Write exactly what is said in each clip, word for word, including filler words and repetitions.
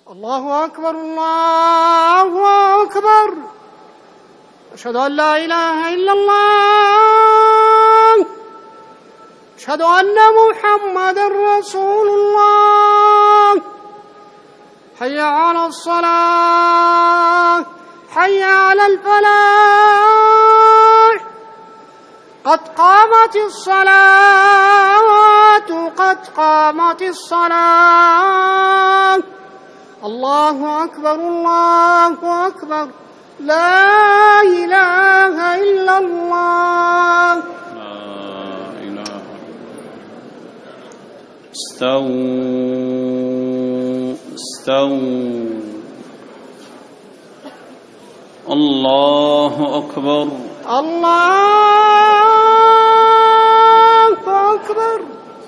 الله أكبر الله أكبر. أشهد أن لا إله إلا الله. أشهد أن محمدًا رسول الله. حي على الصلاة، حي على الفلاح، قد قامت الصلاة، قد قامت الصلاة. الله أكبر الله أكبر. لا إله إلا الله. لا إله. استووا استووا. الله أكبر الله أكبر.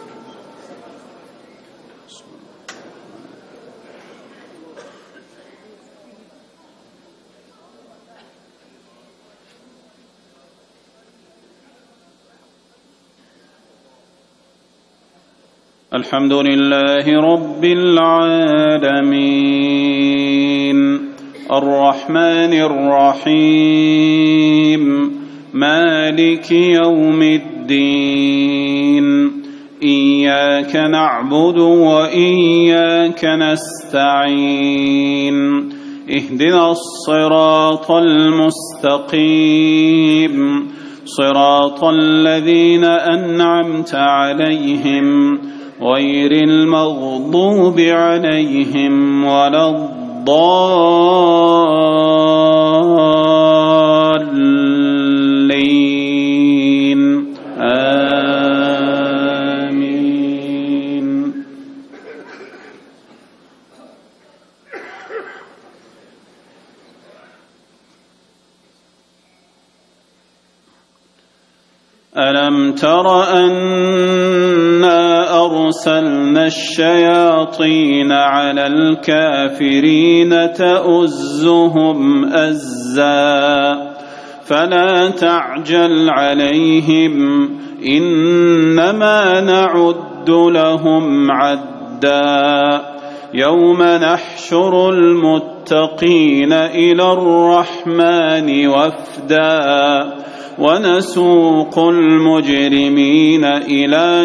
الحمد لله رب العالمين الرحمن الرحيم مالك يوم الدين إياك نعبد وإياك نستعين اهدنا الصراط المستقيم صراط الذين أنعمت عليهم غير المغضوب عليهم ولا الضالين آمين. ألم تر أنا أرسلنا الشياطين على الكافرين تؤزهم أزا فلا تعجل عليهم إنما نعد لهم عدا يوم نحشر المتقين إلى الرحمن وفدا ونسوق المجرمين إلى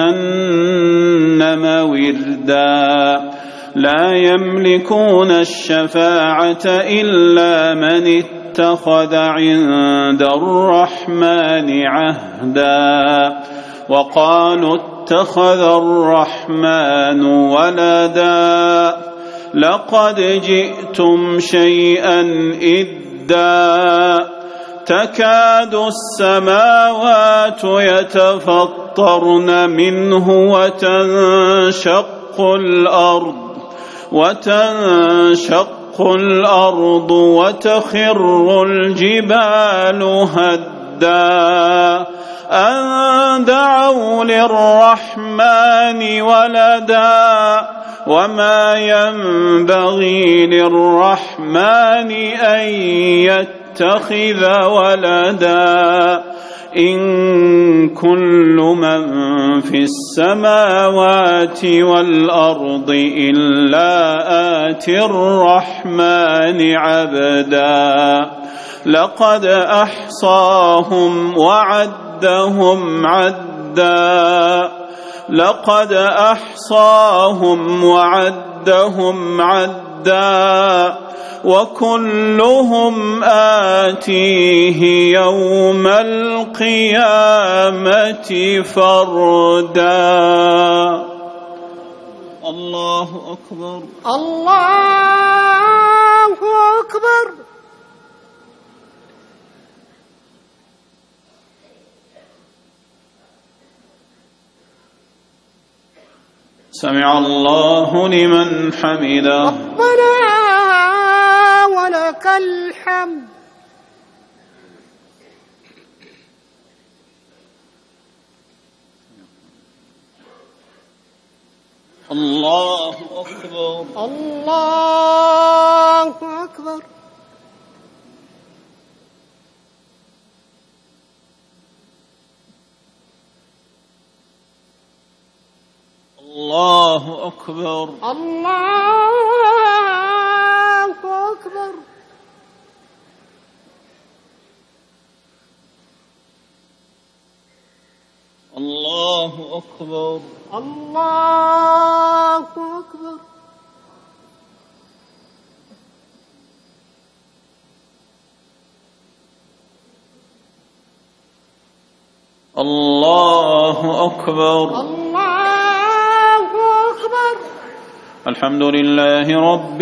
جهنم وردا لا يملكون الشفاعة إلا من اتخذ عند الرحمن عهدا وقالوا اتخذ الرحمن ولدا لقد جئتم شيئا إدا تكاد السماوات يتفطرن منه وتنشق الأرض وتنشق الأرض وتخر الجبال هدا أن دعوا للرحمن ولدا وما ينبغي للرحمن أن يتقى اتخذ ولدا إن كل من في السماوات والأرض إلا آتي الرحمن عبدا لقد أحصاهم وعدهم عدا لقد أحصاهم وعدهم عدا وكلهم آتيه يوم القيامة فردا. الله أكبر الله أكبر. سمع الله لمن حمده. ربنا ولك الحمد. الله أكبر الله أكبر. الله أكبر الله أكبر. الله أكبر. الله أكبر. الله أكبر. الحمد لله رب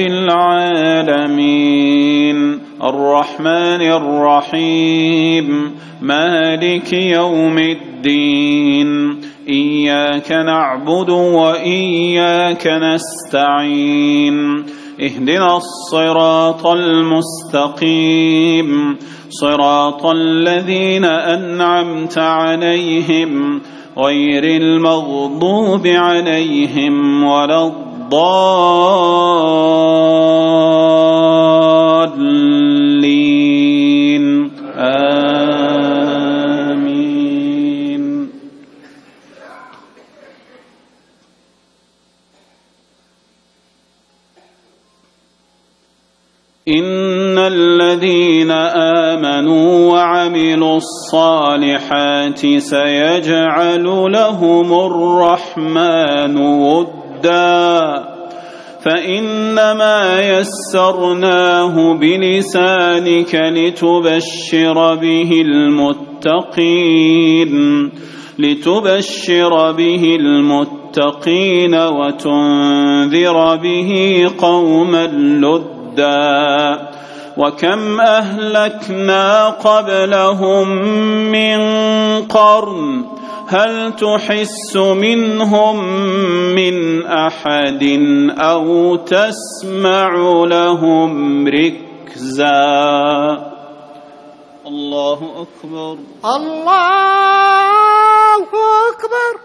العالمين الرحمن الرحيم مالك يوم الدين إياك نعبد وإياك نستعين اهدنا الصراط المستقيم صراط الذين أنعمت عليهم غير المغضوب عليهم ولا الضالين آمين. إن الذين آمنوا وعملوا الصالحات سيجعل لهم الرحمن ودا فإنما يسرناه بلسانك لتبشر به المتقين لتبشر به المتقين وتنذر به قوما لدا وكم أهلكنا قبلهم من قرن هل تحس منهم من أحد أو تسمع لهم ركزا. الله أكبر. الله أكبر.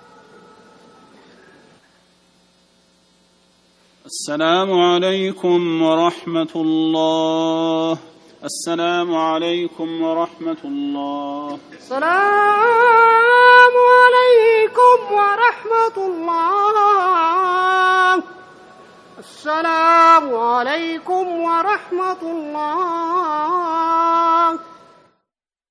السلام عليكم ورحمة الله. السلام عليكم ورحمة الله. السلام عليكم ورحمة الله. السلام عليكم ورحمة الله.